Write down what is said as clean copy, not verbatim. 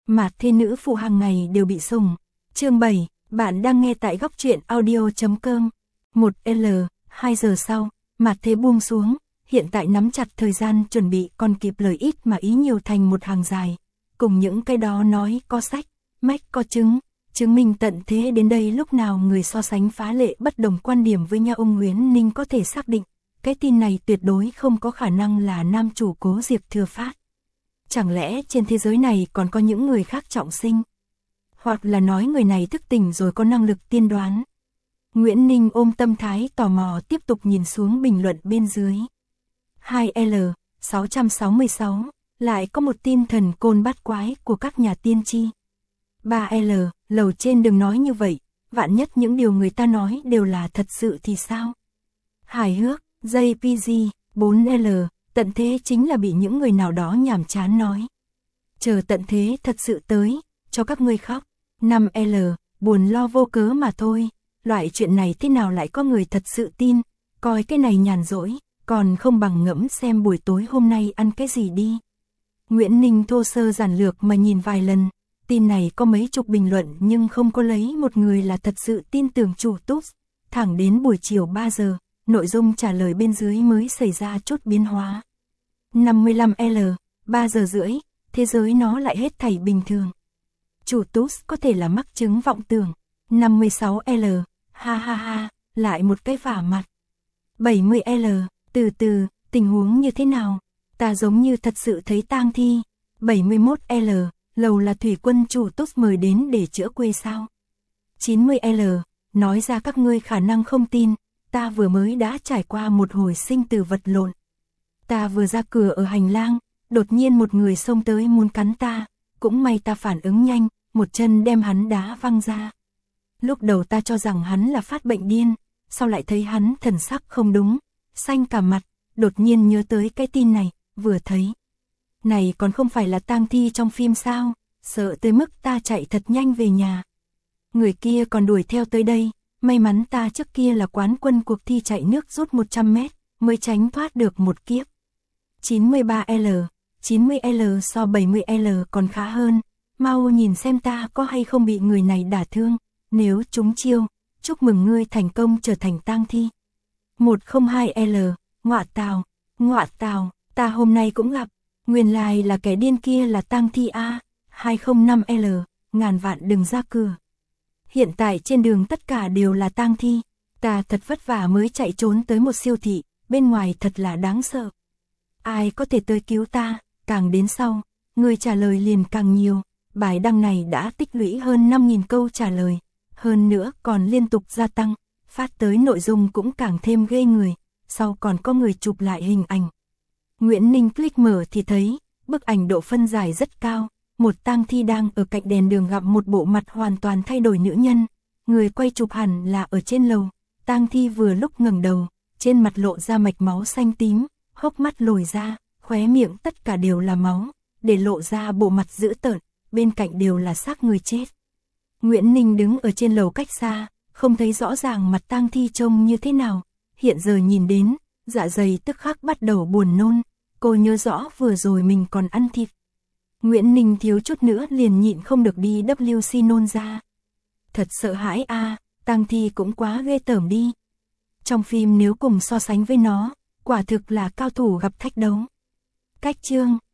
Mạt Thế nữ phụ hàng ngày đều bị sủng. Chương 7, bạn đang nghe tại góc truyện audio.com. 1L, 2 giờ sau, Mạt Thế buông xuống, hiện tại nắm chặt thời gian chuẩn bị còn kịp lời ít mà ý nhiều thành một hàng dài. Cùng những cái đó nói có sách, mách có chứng, chứng minh tận thế đến đây lúc nào người so sánh phá lệ bất đồng quan điểm với nhau. Ông Nguyễn Ninh có thể xác định, cái tin này tuyệt đối không có khả năng là nam chủ Cố Diệp thừa phát. Chẳng lẽ trên thế giới này còn có những người khác trọng sinh? Hoặc là nói người này thức tỉnh rồi có năng lực tiên đoán? Nguyễn Ninh ôm tâm thái tò mò tiếp tục nhìn xuống bình luận bên dưới. 2L, 666, lại có một tin thần côn bát quái của các nhà tiên tri. 3L, lầu trên đừng nói như vậy, vạn nhất những điều người ta nói đều là thật sự thì sao? Hài hước, JPG, 4L, tận thế chính là bị những người nào đó nhàm chán nói. Chờ tận thế thật sự tới, cho các ngươi khóc. 5L, buồn lo vô cớ mà thôi, loại chuyện này thế nào lại có người thật sự tin, coi cái này nhàn rỗi, còn không bằng ngẫm xem buổi tối hôm nay ăn cái gì đi. Nguyễn Ninh thô sơ giản lược mà nhìn vài lần, tin này có mấy chục bình luận nhưng không có lấy một người là thật sự tin tưởng chủ túp. Thẳng đến buổi chiều 3 giờ, nội dung trả lời bên dưới mới xảy ra chút biến hóa. 55L, 3 giờ rưỡi, thế giới nó lại hết thảy bình thường. Chủ túp có thể là mắc chứng vọng tưởng. 56L, ha ha ha, lại một cái vả mặt. 70L, từ từ, tình huống như thế nào? Ta giống như thật sự thấy tang thi. 71L, lầu là thủy quân chủ túp mời đến để chữa quê sao? 90L, nói ra các ngươi khả năng không tin, ta vừa mới đã trải qua một hồi sinh tử vật lộn. Ta vừa ra cửa ở hành lang, đột nhiên một người xông tới muốn cắn ta, cũng may ta phản ứng nhanh, một chân đem hắn đá văng ra. Lúc đầu ta cho rằng hắn là phát bệnh điên, sau lại thấy hắn thần sắc không đúng, xanh cả mặt, đột nhiên nhớ tới cái tin này, vừa thấy. Này còn không phải là tang thi trong phim sao, sợ tới mức ta chạy thật nhanh về nhà. Người kia còn đuổi theo tới đây, may mắn ta trước kia là quán quân cuộc thi chạy nước rút 100 mét, mới tránh thoát được một kiếp. 93L, 90L so 70L còn khá hơn, mau nhìn xem ta có hay không bị người này đả thương, nếu trúng chiêu, chúc mừng ngươi thành công trở thành tang thi. 102L, ngọa tào, ta hôm nay cũng gặp, nguyên lai là kẻ điên kia là tang thi a. 205L, ngàn vạn đừng ra cửa. Hiện tại trên đường tất cả đều là tang thi, ta thật vất vả mới chạy trốn tới một siêu thị, bên ngoài thật là đáng sợ. Ai có thể tới cứu ta? Càng đến sau, người trả lời liền càng nhiều, bài đăng này đã tích lũy hơn 5.000 câu trả lời, hơn nữa còn liên tục gia tăng, phát tới nội dung cũng càng thêm ghê người, sau còn có người chụp lại hình ảnh. Nguyễn Ninh click mở thì thấy, bức ảnh độ phân giải rất cao, một tang thi đang ở cạnh đèn đường gặp một bộ mặt hoàn toàn thay đổi nữ nhân, người quay chụp hẳn là ở trên lầu, tang thi vừa lúc ngẩng đầu, trên mặt lộ ra mạch máu xanh tím, hốc mắt lồi ra, khóe miệng tất cả đều là máu, để lộ ra bộ mặt dữ tợn, bên cạnh đều là xác người chết. Nguyễn Ninh đứng ở trên lầu cách xa, không thấy rõ ràng mặt tang thi trông như thế nào, hiện giờ nhìn đến, dạ dày tức khắc bắt đầu buồn nôn, cô nhớ rõ vừa rồi mình còn ăn thịt. Nguyễn Ninh thiếu chút nữa liền nhịn không được đi WC nôn ra. Thật sợ hãi a, tang thi cũng quá ghê tởm đi. Trong phim nếu cùng so sánh với nó, quả thực là cao thủ gặp thách đấu. Cách chương